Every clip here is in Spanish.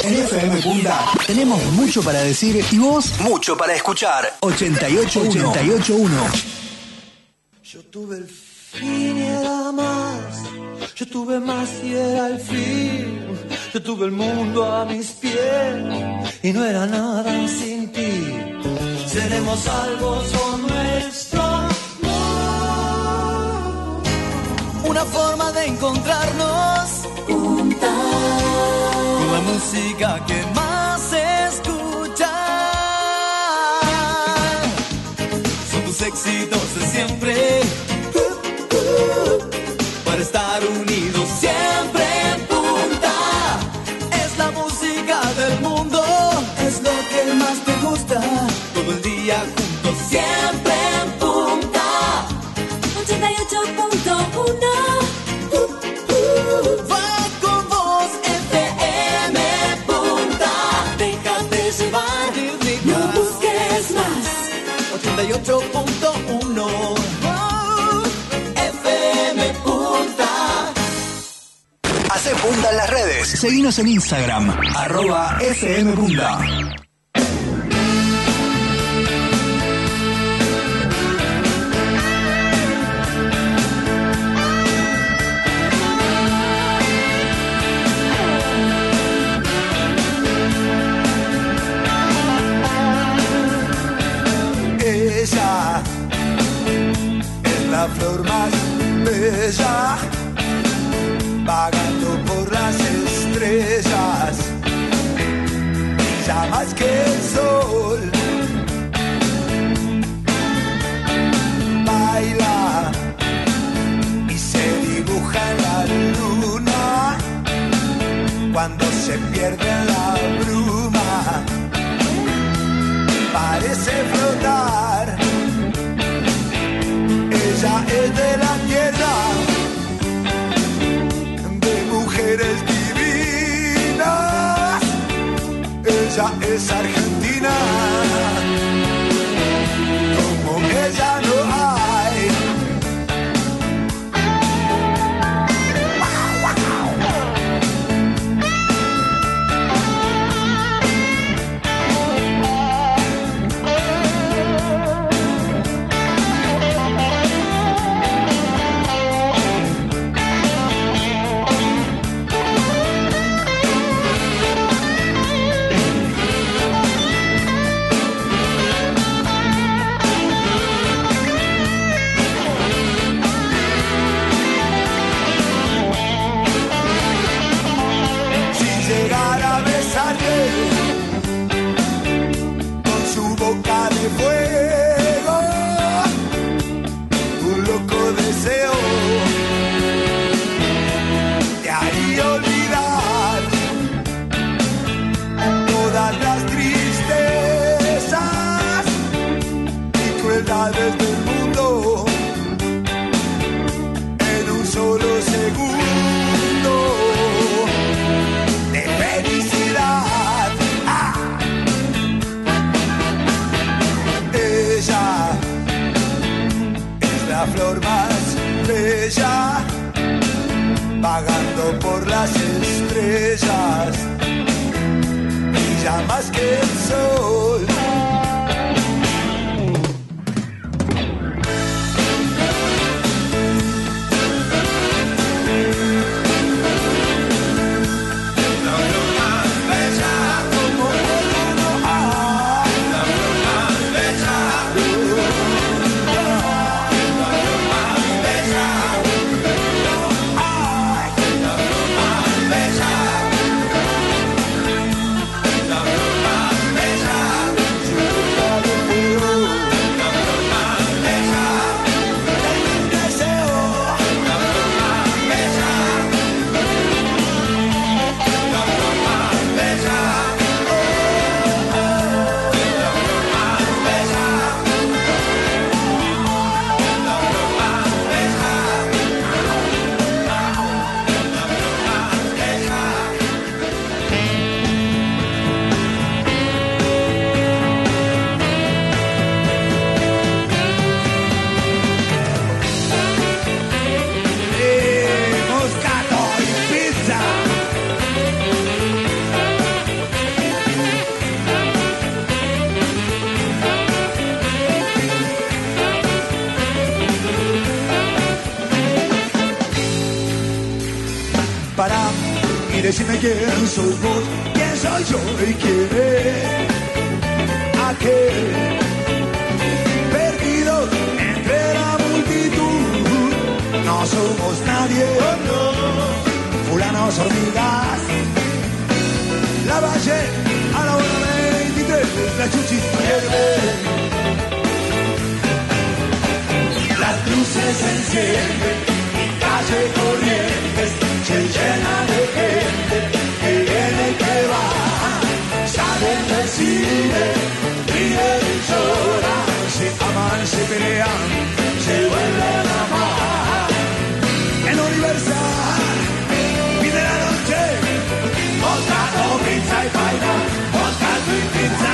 En FM Punta tenemos mucho para decir y vos mucho para escuchar. 88.1. Yo tuve el fin y era más. Yo tuve más y era el fin. Yo tuve el mundo a mis pies y no era nada sin ti. Seremos salvos con nuestro amor. Una forma de encontrarnos juntas. Con la música que más escuchas. Son tus éxitos de siempre. Para estar unidos siempre en punta. Es la música del mundo. Es lo que más te gusta. Todo el día juntos siempre en punta. 88.1. Va con vos FM Punta. Déjate llevar. No busques más. 88.1. FM Punta. Hacé punta en las redes. Seguinos en Instagram, @FM Punta. Ella es la flor más bella, vagando por las estrellas, brilla más que el sol, baila y se dibuja en la luna, cuando se pierde en la bruma, parece flotar. Ella es de la tierra, de mujeres divinas. Ella es argentina, como ella no hay. Boca de fuego, un loco deseo de ahí olvidar todas las tristezas y crueldades del mundo en un solo segundo de felicidad. Ella es la flor más bella, vagando por las estrellas, brilla más que el sol. quién sos vos, quién soy yo y quién es aquel perdido entre la multitud. No somos nadie, no, fulanos hormigas. La Valle a la hora 23, la chuchita pierde. Las luces se encienden y calle Corrientes se llena de gente que viene y que va. Salen del cine, ríen y lloran, se aman, se pelean, se vuelven a amar. En Universal, pide la noche, Moscato, pizza y paella, Moscato y pizza.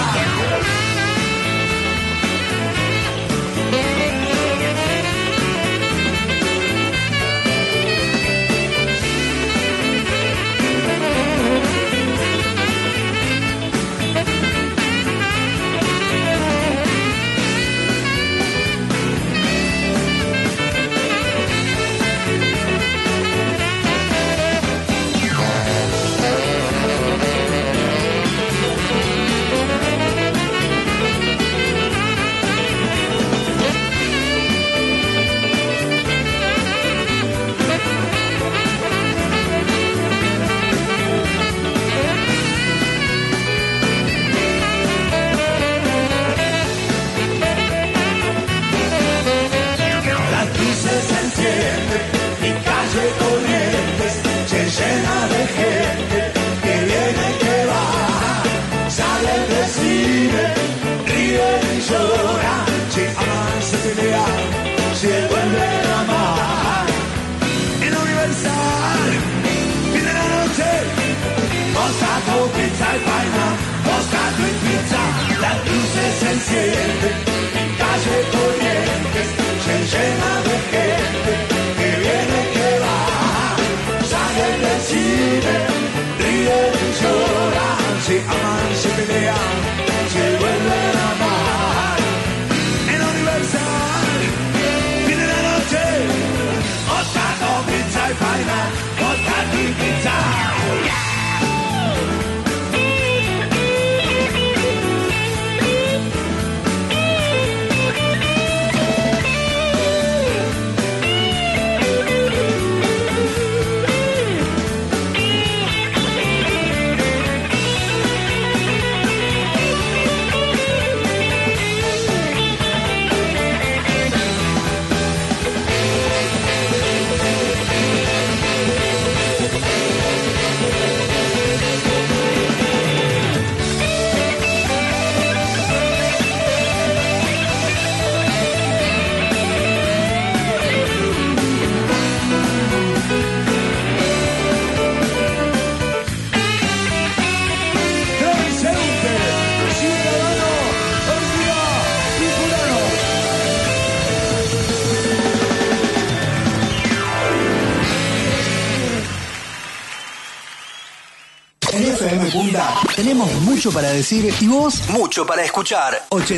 Tenemos mucho para decir y vos mucho para escuchar.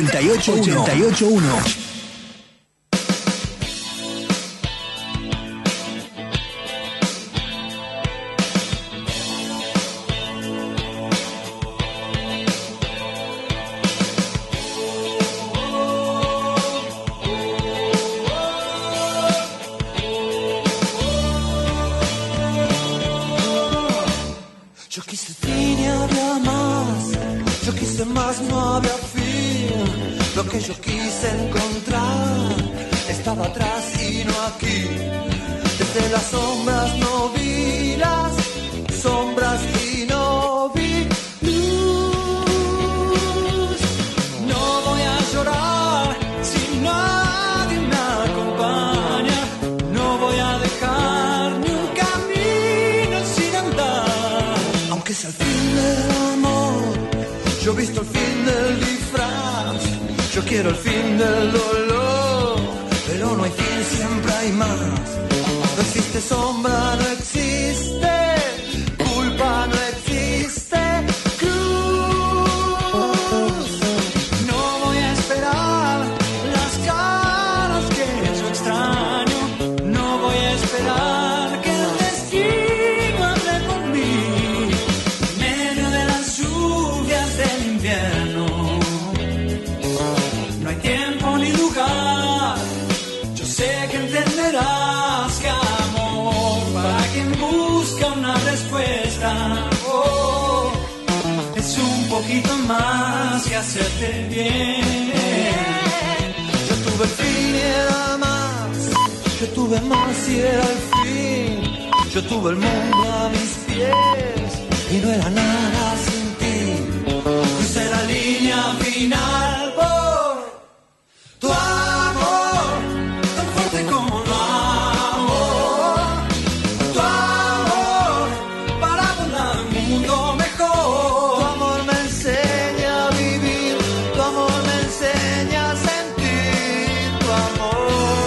88.1. poquito más que hacerte bien. Yo tuve el fin y era más, yo tuve más y era el fin. Yo tuve el mundo a mis pies y no era nada sin ti. Crucé la línea final por tu amor, tan fuerte como no amor. Tu amor para volar un mundo mejor. Tu amor me enseña a vivir, tu amor me enseña a sentir tu amor.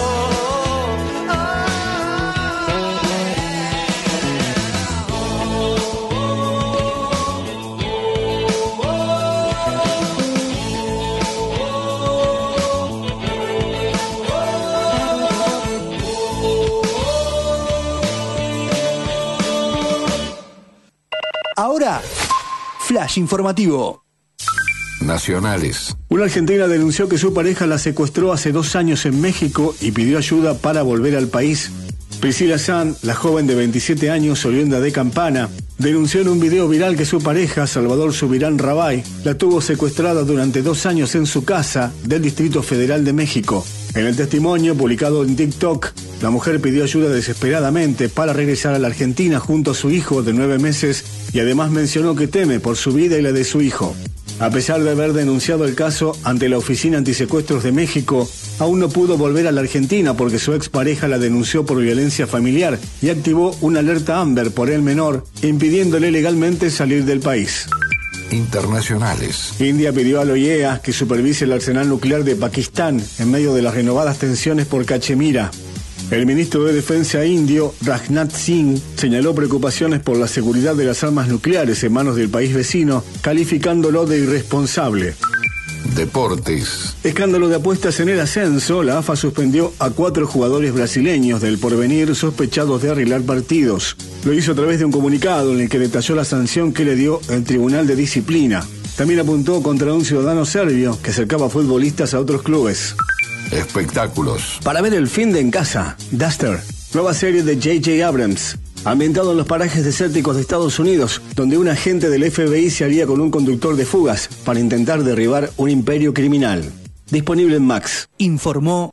Ahora, flash informativo. Nacionales. Una argentina denunció que su pareja la secuestró hace 2 años en México y pidió ayuda para volver al país. Priscila San, la joven de 27 años, oriunda de Campana, denunció en un video viral que su pareja, Salvador Subirán Rabay, la tuvo secuestrada durante 2 años en su casa del Distrito Federal de México. En el testimonio publicado en TikTok, la mujer pidió ayuda desesperadamente para regresar a la Argentina junto a su hijo de 9 meses y además mencionó que teme por su vida y la de su hijo. A pesar de haber denunciado el caso ante la Oficina Antisecuestros de México, aún no pudo volver a la Argentina porque su expareja la denunció por violencia familiar y activó una alerta Amber por el menor, impidiéndole legalmente salir del país. Internacionales. India pidió a la OIEA que supervise el arsenal nuclear de Pakistán en medio de las renovadas tensiones por Cachemira. El ministro de Defensa indio, Rajnath Singh, señaló preocupaciones por la seguridad de las armas nucleares en manos del país vecino, calificándolo de irresponsable. Deportes. Escándalo de apuestas en el ascenso. La AFA suspendió a 4 jugadores brasileños del Porvenir sospechados de arreglar partidos. Lo hizo a través de un comunicado en el que detalló la sanción que le dio el Tribunal de Disciplina. También apuntó contra un ciudadano serbio que acercaba futbolistas a otros clubes. Espectáculos. Para ver el fin de En Casa, Duster, nueva serie de J.J. Abrams, ambientado en los parajes desérticos de Estados Unidos, donde un agente del FBI se alía con un conductor de fugas para intentar derribar un imperio criminal. Disponible en Max. Informó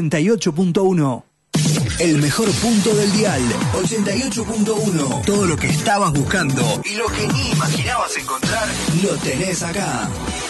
88.1. El mejor punto del dial, 88.1. Todo lo que estabas buscando y lo que ni imaginabas encontrar, lo tenés acá.